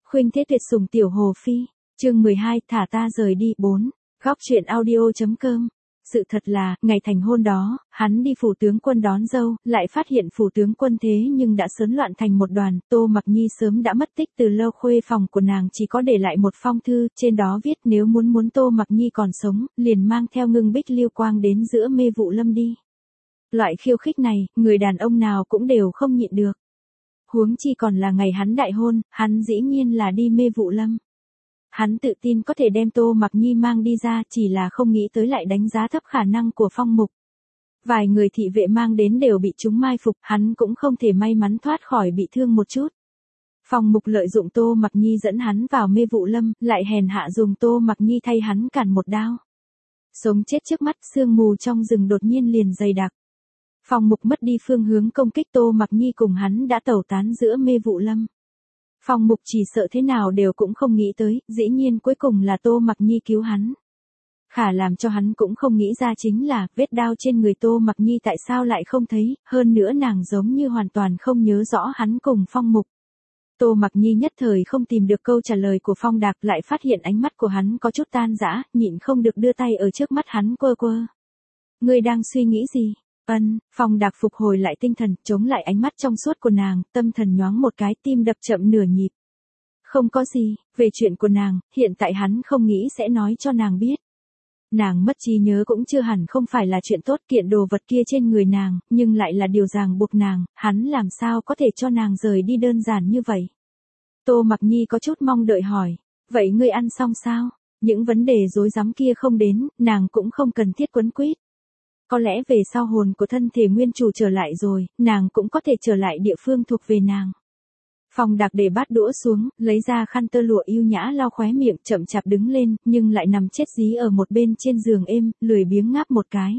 Khuynh Thế Tuyệt Sủng Tiểu Hồ Phi, chương 12, thả ta rời đi 4. Góc truyện audio.com. Sự thật là, ngày thành hôn đó, hắn đi phủ tướng quân đón dâu, lại phát hiện phủ tướng quân thế nhưng đã sớm loạn thành một đoàn, Tô Mặc Nhi sớm đã mất tích từ lâu, khuê phòng của nàng chỉ có để lại một phong thư, trên đó viết nếu muốn Tô Mặc Nhi còn sống, liền mang theo Ngưng Bích Liêu Quang đến giữa Mê Vụ Lâm đi. Loại khiêu khích này, người đàn ông nào cũng đều không nhịn được. Huống chi còn là ngày hắn đại hôn, hắn dĩ nhiên là đi Mê Vụ Lâm. Hắn tự tin có thể đem Tô Mặc Nhi mang đi ra, chỉ là không nghĩ tới lại đánh giá thấp khả năng của Phong Mục. Vài người thị vệ mang đến đều bị chúng mai phục, hắn cũng không thể may mắn thoát khỏi bị thương một chút. Phong Mục lợi dụng Tô Mặc Nhi dẫn hắn vào Mê Vụ Lâm, lại hèn hạ dùng Tô Mặc Nhi thay hắn cản một đao. Sống chết trước mắt, sương mù trong rừng đột nhiên liền dày đặc. Phong Mục mất đi phương hướng công kích, Tô Mặc Nhi cùng hắn đã tẩu tán giữa Mê Vụ Lâm. Phong Mục chỉ sợ thế nào đều cũng không nghĩ tới, dĩ nhiên cuối cùng là Tô Mặc Nhi cứu hắn. Khả làm cho hắn cũng không nghĩ ra chính là, vết đao trên người Tô Mặc Nhi tại sao lại không thấy, hơn nữa nàng giống như hoàn toàn không nhớ rõ hắn cùng Phong Mục. Tô Mặc Nhi nhất thời không tìm được câu trả lời của Phong Đạc, lại phát hiện ánh mắt của hắn có chút tan rã, nhịn không được đưa tay ở trước mắt hắn quơ quơ. Ngươi đang suy nghĩ gì? Phong Đạc phục hồi lại tinh thần, chống lại ánh mắt trong suốt của nàng, tâm thần nhoáng một cái, tim đập chậm nửa nhịp. Không có gì, về chuyện của nàng, hiện tại hắn không nghĩ sẽ nói cho nàng biết. Nàng mất trí nhớ cũng chưa hẳn không phải là chuyện tốt, kiện đồ vật kia trên người nàng, nhưng lại là điều ràng buộc nàng, hắn làm sao có thể cho nàng rời đi đơn giản như vậy. Tô Mặc Nhi có chút mong đợi hỏi, vậy ngươi ăn xong sao? Những vấn đề rối rắm kia không đến, nàng cũng không cần thiết quấn quýt. Có lẽ về sau hồn của thân thể nguyên chủ trở lại rồi, nàng cũng có thể trở lại địa phương thuộc về nàng. Phong Đạc để bát đũa xuống, lấy ra khăn tơ lụa yêu nhã lau khóe miệng, chậm chạp đứng lên, nhưng lại nằm chết dí ở một bên trên giường êm, lười biếng ngáp một cái.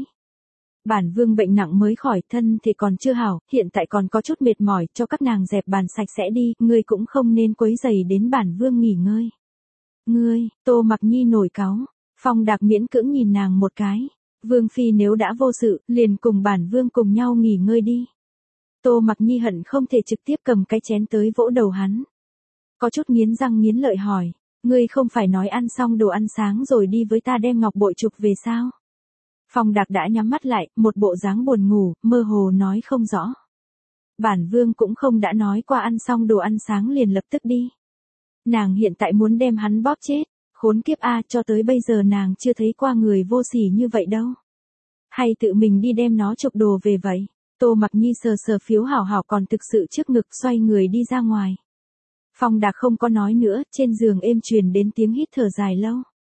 Bản Vương bệnh nặng mới khỏi, thân thì còn chưa hảo, hiện tại còn có chút mệt mỏi, cho các nàng dẹp bàn sạch sẽ đi, ngươi cũng không nên quấy rầy đến Bản Vương nghỉ ngơi. Ngươi, Tô Mặc Nhi nổi cáu, Phong Đạc miễn cưỡng nhìn nàng một cái. Vương phi nếu đã vô sự, liền cùng Bản Vương cùng nhau nghỉ ngơi đi. Tô Mặc Nhi hận không thể trực tiếp cầm cái chén tới vỗ đầu hắn. Có chút nghiến răng nghiến lợi hỏi, ngươi không phải nói ăn xong đồ ăn sáng rồi đi với ta đem ngọc bội trục về sao? Phong Đạc đã nhắm mắt lại, một bộ dáng buồn ngủ, mơ hồ nói không rõ. Bản Vương cũng không đã nói qua ăn xong đồ ăn sáng liền lập tức đi. Nàng hiện tại muốn đem hắn bóp chết. Khốn kiếp a, cho tới bây giờ nàng chưa thấy qua người vô sỉ như vậy đâu. Hay tự mình đi đem nó chụp đồ về vậy. Tô Mặc Nhi sờ sờ phiếu hảo hảo còn thực sự trước ngực, xoay người đi ra ngoài. Phong Đạc không có nói nữa, trên giường êm truyền đến tiếng hít thở dài lâu.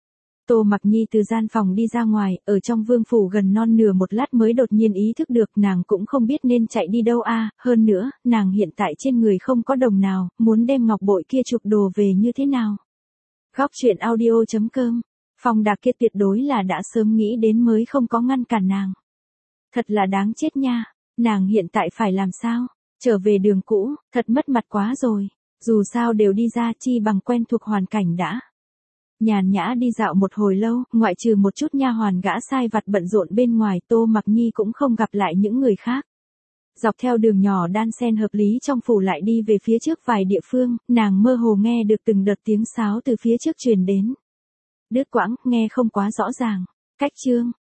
Tô Mặc Nhi từ gian phòng đi ra ngoài, ở trong vương phủ gần non nửa một lát mới đột nhiên ý thức được nàng cũng không biết nên chạy đi đâu a, hơn nữa, nàng hiện tại trên người không có đồng nào, muốn đem ngọc bội kia chụp đồ về như thế nào. Góc truyện audio.com. Phong Đạc kia tuyệt đối là đã sớm nghĩ đến mới không có ngăn cản nàng. Thật là đáng chết nha, nàng hiện tại phải làm sao? Trở về đường cũ, thật mất mặt quá rồi. Dù sao đều đi ra, chi bằng quen thuộc hoàn cảnh đã. Nhàn nhã đi dạo một hồi lâu, ngoại trừ một chút nha hoàn gã sai vặt bận rộn bên ngoài, Tô Mặc Nhi cũng không gặp lại những người khác. Dọc theo đường nhỏ đan xen hợp lý trong phủ lại đi về phía trước vài địa phương, nàng mơ hồ nghe được từng đợt tiếng sáo từ phía trước truyền đến. Đứt quãng, nghe không quá rõ ràng. Cách chương,